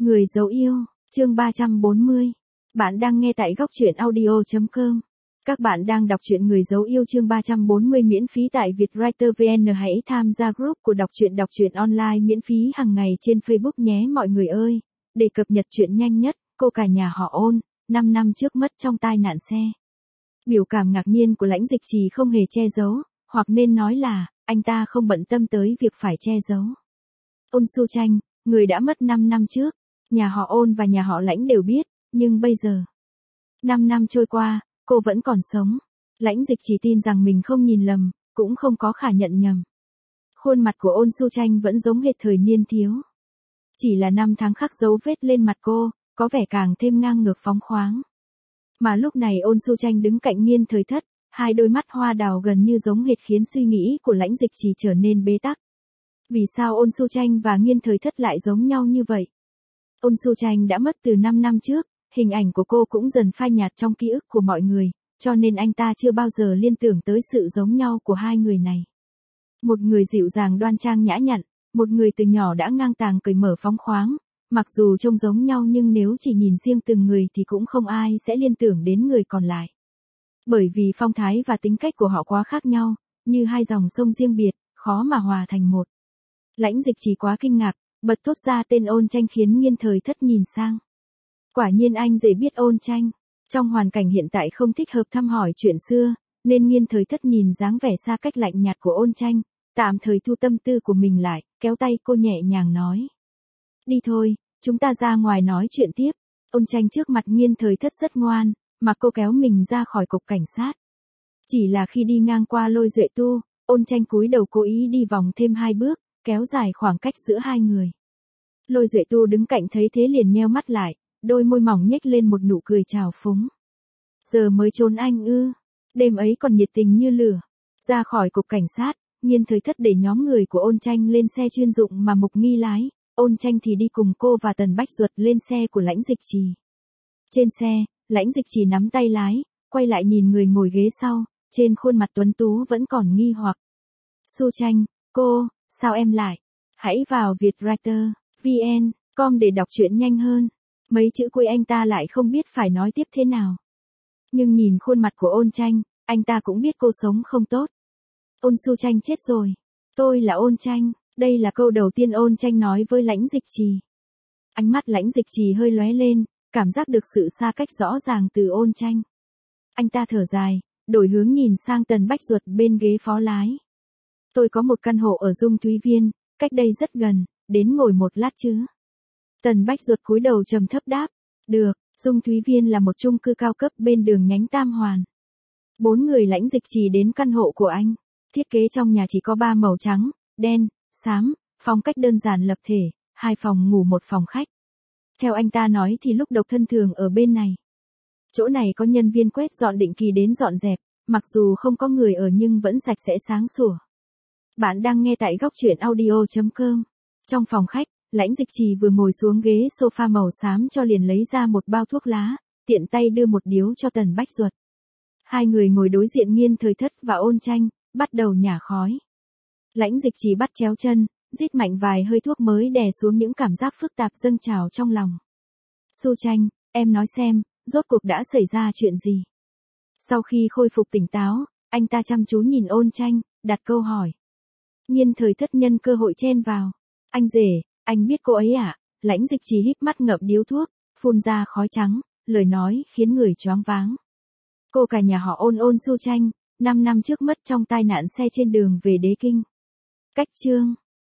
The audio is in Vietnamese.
Người dấu yêu, chương 340. Bạn đang nghe tại góc truyện audio.com. Các bạn đang đọc truyện Người dấu yêu chương 340 miễn phí tại Vietwriter VN. Hãy tham gia group của đọc truyện online miễn phí hàng ngày trên Facebook nhé mọi người ơi. Để cập nhật chuyện nhanh nhất, cô cả nhà họ Ôn, 5 năm trước mất trong tai nạn xe. Biểu cảm ngạc nhiên của Lãnh Dịch Trì không hề che giấu, hoặc nên nói là, anh ta không bận tâm tới việc phải che giấu. Ôn Su Tranh, người đã mất 5 năm trước, nhà họ Ôn và nhà họ Lãnh đều biết, nhưng bây giờ, 5 năm trôi qua, cô vẫn còn sống. Lãnh Dịch Trì tin rằng mình không nhìn lầm, cũng không có khả nhận nhầm. Khuôn mặt của Ôn Su Tranh vẫn giống hệt thời niên thiếu. Chỉ là năm tháng khắc dấu vết lên mặt cô, có vẻ càng thêm ngang ngược phóng khoáng. Mà lúc này Ôn Su Tranh đứng cạnh Nghiên Thời Thất, hai đôi mắt hoa đào gần như giống hệt khiến suy nghĩ của Lãnh Dịch Trì trở nên bế tắc. Vì sao Ôn Su Tranh và Nghiên Thời Thất lại giống nhau như vậy? Ôn Su Tranh đã mất từ 5 năm trước, hình ảnh của cô cũng dần phai nhạt trong ký ức của mọi người, cho nên anh ta chưa bao giờ liên tưởng tới sự giống nhau của hai người này. Một người dịu dàng đoan trang nhã nhặn, một người từ nhỏ đã ngang tàng cởi mở phóng khoáng, mặc dù trông giống nhau nhưng nếu chỉ nhìn riêng từng người thì cũng không ai sẽ liên tưởng đến người còn lại. Bởi vì phong thái và tính cách của họ quá khác nhau, như hai dòng sông riêng biệt, khó mà hòa thành một. Lãnh Dịch Trì quá kinh ngạc, bật thốt ra tên Ôn Tranh khiến Nghiên Thời Thất nhìn sang. Quả nhiên anh dễ biết Ôn Tranh. Trong hoàn cảnh hiện tại không thích hợp thăm hỏi chuyện xưa, nên Nghiên Thời Thất nhìn dáng vẻ xa cách lạnh nhạt của Ôn Tranh, tạm thời thu tâm tư của mình lại, kéo tay cô nhẹ nhàng nói. Đi thôi, chúng ta ra ngoài nói chuyện tiếp. Ôn Tranh trước mặt Nghiên Thời Thất rất ngoan, mà cô kéo mình ra khỏi cục cảnh sát. Chỉ là khi đi ngang qua Lôi Duệ Tu, Ôn Tranh cúi đầu cố ý đi vòng thêm 2 bước, kéo dài khoảng cách giữa hai người. Lôi Duệ Tu đứng cạnh thấy thế liền nheo mắt lại, đôi môi mỏng nhếch lên một nụ cười trào phúng. Giờ mới trốn anh ư? Đêm ấy còn nhiệt tình như lửa. Ra khỏi cục cảnh sát, Nghiên Thời Thất để nhóm người của Ôn Tranh lên xe chuyên dụng mà Mục Nghi lái, Ôn Tranh thì đi cùng cô và Tần Bách Duật lên xe của Lãnh Dịch Trì. Trên xe, Lãnh Dịch Trì nắm tay lái, quay lại nhìn người ngồi ghế sau, trên khuôn mặt tuấn tú vẫn còn nghi hoặc. Su Tranh, cô, sao em lại? Hãy vào Vietwriter VN.com để đọc truyện nhanh hơn. Mấy chữ cuối anh ta lại không biết phải nói tiếp thế nào. Nhưng nhìn khuôn mặt của Ôn Tranh, anh ta cũng biết cô sống không tốt. Ôn Su Tranh chết rồi. Tôi là Ôn Tranh. Đây là câu đầu tiên Ôn Tranh nói với Lãnh Dịch Trì. Ánh mắt Lãnh Dịch Trì hơi lóe lên, cảm giác được sự xa cách rõ ràng từ Ôn Tranh. Anh ta thở dài, đổi hướng nhìn sang Tần Bách Duật bên ghế phó lái. Tôi có một căn hộ ở Dung Thúy Viên, cách đây rất gần, đến ngồi một lát chứ. Tần Bách Duật cúi đầu trầm thấp đáp. Được, Dung Thúy Viên là một chung cư cao cấp bên đường nhánh Tam Hoàn. 4 người Lãnh Dịch Trì đến căn hộ của anh. Thiết kế trong nhà chỉ có 3 màu trắng, đen, xám, phong cách đơn giản lập thể, 2 phòng ngủ 1 phòng khách. Theo anh ta nói thì lúc độc thân thường ở bên này. Chỗ này có nhân viên quét dọn định kỳ đến dọn dẹp, mặc dù không có người ở nhưng vẫn sạch sẽ sáng sủa. Bạn đang nghe tại góc truyện audio.com. Trong phòng khách, Lãnh Dịch Trì vừa ngồi xuống ghế sofa màu xám cho liền lấy ra một bao thuốc lá, tiện tay đưa một điếu cho Tần Bách Duật. Hai người ngồi đối diện Nghiên Thời Thất và Ôn Tranh, bắt đầu nhả khói. Lãnh Dịch Trì bắt chéo chân, rít mạnh vài hơi thuốc mới đè xuống những cảm giác phức tạp dâng trào trong lòng. Su Tranh, em nói xem, rốt cuộc đã xảy ra chuyện gì? Sau khi khôi phục tỉnh táo, anh ta chăm chú nhìn Ôn Tranh, đặt câu hỏi. Nghiên Thời Thất nhân cơ hội chen vào. Anh rể, anh biết cô ấy à? Lãnh Dịch Trì híp mắt ngậm điếu thuốc, phun ra khói trắng, lời nói khiến người choáng váng. Cô cả nhà họ Ôn Su Tranh, 5 năm trước mất trong tai nạn xe trên đường về Đế Kinh. Cách chương